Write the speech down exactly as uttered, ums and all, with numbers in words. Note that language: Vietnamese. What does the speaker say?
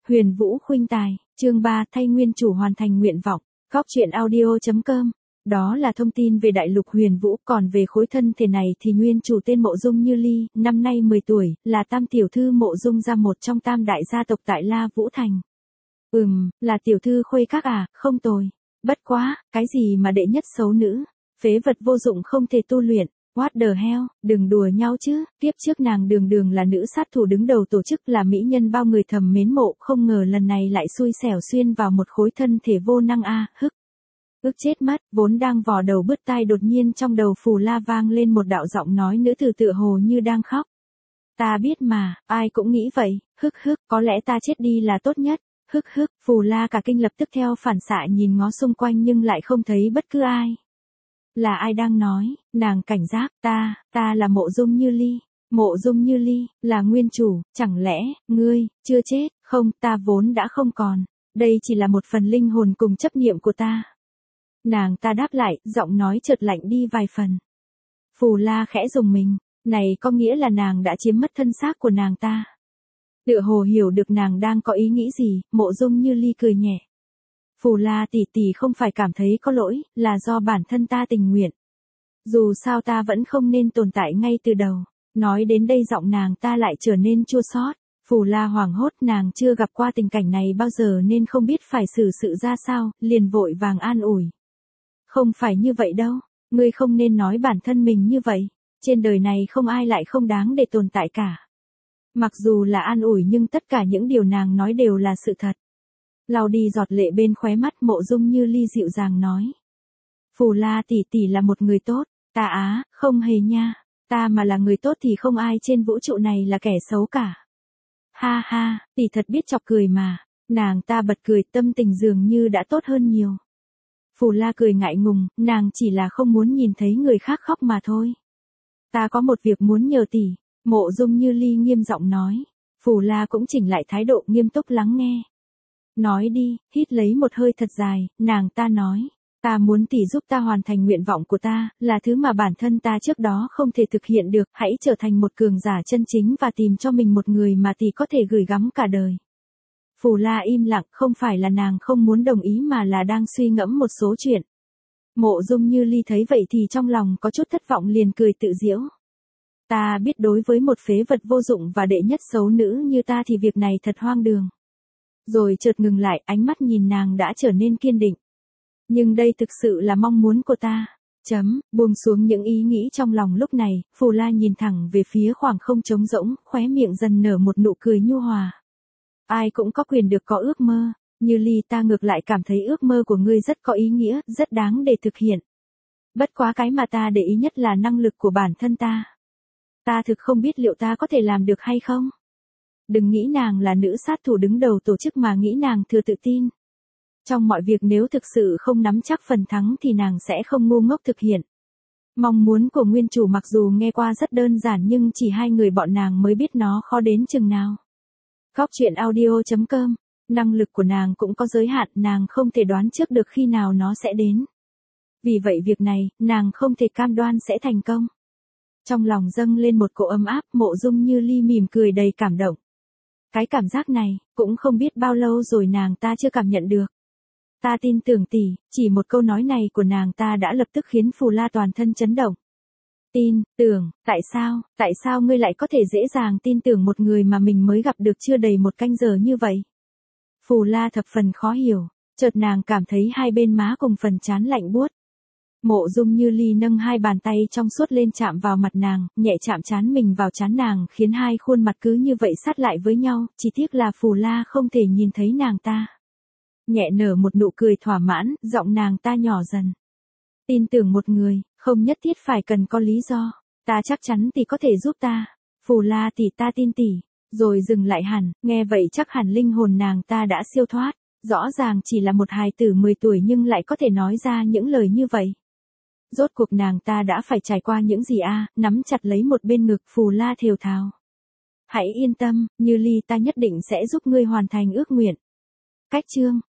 Huyền Vũ khuynh tài, chương ba thay nguyên chủ hoàn thành nguyện vọng, góc truyện audio.com. Đó là thông tin về đại lục Huyền Vũ, còn về khối thân thể này thì nguyên chủ tên Mộ Dung Như Ly, năm nay mười tuổi, là tam tiểu thư Mộ Dung gia một trong tam đại gia tộc tại La Vũ Thành. Ừm, là tiểu thư khuê các à, không tồi. Bất quá, cái gì mà đệ nhất xấu nữ, phế vật vô dụng không thể tu luyện. What the hell, đừng đùa nhau chứ, tiếp trước nàng đường đường là nữ sát thủ đứng đầu tổ chức, là mỹ nhân bao người thầm mến mộ, không ngờ lần này lại xui xẻo xuyên vào một khối thân thể vô năng a, hức. Ức chết mất, vốn đang vò đầu bứt tai đột nhiên trong đầu Phù La vang lên một đạo giọng nói nữ tử tựa hồ như đang khóc. Ta biết mà, ai cũng nghĩ vậy, hức hức, có lẽ ta chết đi là tốt nhất, hức hức, Phù La cả kinh lập tức theo phản xạ nhìn ngó xung quanh nhưng lại không thấy bất cứ ai. Là ai đang nói, nàng cảnh giác, ta, ta là Mộ Dung Như Ly, Mộ Dung Như Ly, là nguyên chủ, chẳng lẽ, ngươi, chưa chết, không, ta vốn đã không còn, đây chỉ là một phần linh hồn cùng chấp niệm của ta. Nàng ta đáp lại, giọng nói chợt lạnh đi vài phần. Phù La khẽ rùng mình, này có nghĩa là nàng đã chiếm mất thân xác của nàng ta. Tựa hồ hiểu được nàng đang có ý nghĩ gì, Mộ Dung Như Ly cười nhẹ. Phù La tỷ tỷ không phải cảm thấy có lỗi, là do bản thân ta tình nguyện. Dù sao ta vẫn không nên tồn tại ngay từ đầu. Nói đến đây giọng nàng ta lại trở nên chua xót. Phù La hoảng hốt, nàng chưa gặp qua tình cảnh này bao giờ nên không biết phải xử sự ra sao, liền vội vàng an ủi. Không phải như vậy đâu, ngươi không nên nói bản thân mình như vậy. Trên đời này không ai lại không đáng để tồn tại cả. Mặc dù là an ủi nhưng tất cả những điều nàng nói đều là sự thật. Lau đi giọt lệ bên khóe mắt, Mộ Dung Như Ly dịu dàng nói. Phù La tỷ tỷ là một người tốt, ta á, không hề nha, ta mà là người tốt thì không ai trên vũ trụ này là kẻ xấu cả. Ha ha, tỷ thật biết chọc cười mà, nàng ta bật cười, tâm tình dường như đã tốt hơn nhiều. Phù La cười ngại ngùng, nàng chỉ là không muốn nhìn thấy người khác khóc mà thôi. Ta có một việc muốn nhờ tỷ, Mộ Dung Như Ly nghiêm giọng nói. Phù La cũng chỉnh lại thái độ nghiêm túc lắng nghe. Nói đi, hít lấy một hơi thật dài, nàng ta nói, ta muốn tỷ giúp ta hoàn thành nguyện vọng của ta, là thứ mà bản thân ta trước đó không thể thực hiện được, hãy trở thành một cường giả chân chính và tìm cho mình một người mà tỷ có thể gửi gắm cả đời. Phù La im lặng, không phải là nàng không muốn đồng ý mà là đang suy ngẫm một số chuyện. Mộ Dung Như Ly thấy vậy thì trong lòng có chút thất vọng liền cười tự giễu. Ta biết đối với một phế vật vô dụng và đệ nhất xấu nữ như ta thì việc này thật hoang đường. Rồi chợt ngừng lại, ánh mắt nhìn nàng đã trở nên kiên định. Nhưng đây thực sự là mong muốn của ta. Chấm, buông xuống những ý nghĩ trong lòng lúc này, Phù La nhìn thẳng về phía khoảng không trống rỗng, khóe miệng dần nở một nụ cười nhu hòa. Ai cũng có quyền được có ước mơ, Như Ly ta ngược lại cảm thấy ước mơ của ngươi rất có ý nghĩa, rất đáng để thực hiện. Bất quá cái mà ta để ý nhất là năng lực của bản thân ta. Ta thực không biết liệu ta có thể làm được hay không? Đừng nghĩ nàng là nữ sát thủ đứng đầu tổ chức mà nghĩ nàng thừa tự tin. Trong mọi việc nếu thực sự không nắm chắc phần thắng thì nàng sẽ không ngu ngốc thực hiện. Mong muốn của nguyên chủ mặc dù nghe qua rất đơn giản nhưng chỉ hai người bọn nàng mới biết nó khó đến chừng nào. Góc truyện audio.com, năng lực của nàng cũng có giới hạn, nàng không thể đoán trước được khi nào nó sẽ đến. Vì vậy việc này, nàng không thể cam đoan sẽ thành công. Trong lòng dâng lên một cỗ ấm áp, Mộ Dung Như Ly mỉm cười đầy cảm động. Cái cảm giác này, cũng không biết bao lâu rồi nàng ta chưa cảm nhận được. Ta tin tưởng tỷ, chỉ một câu nói này của nàng ta đã lập tức khiến Phù La toàn thân chấn động. Tin, tưởng, tại sao, tại sao ngươi lại có thể dễ dàng tin tưởng một người mà mình mới gặp được chưa đầy một canh giờ như vậy? Phù La thập phần khó hiểu, chợt nàng cảm thấy hai bên má cùng phần trán lạnh buốt. Mộ Dung Như Ly nâng hai bàn tay trong suốt lên chạm vào mặt nàng, nhẹ chạm trán mình vào trán nàng khiến hai khuôn mặt cứ như vậy sát lại với nhau, chỉ tiếc là Phù La không thể nhìn thấy nàng ta. Nhẹ nở một nụ cười thỏa mãn, giọng nàng ta nhỏ dần. Tin tưởng một người, không nhất thiết phải cần có lý do, ta chắc chắn tỷ có thể giúp ta. Phù La tỷ ta tin tỷ, rồi dừng lại hẳn, nghe vậy chắc hẳn linh hồn nàng ta đã siêu thoát, rõ ràng chỉ là một hài tử mười tuổi nhưng lại có thể nói ra những lời như vậy. Rốt cuộc nàng ta đã phải trải qua những gì a? À, nắm chặt lấy một bên ngực, Phù La thều thào. Hãy yên tâm, Như Ly ta nhất định sẽ giúp ngươi hoàn thành ước nguyện. Cách chương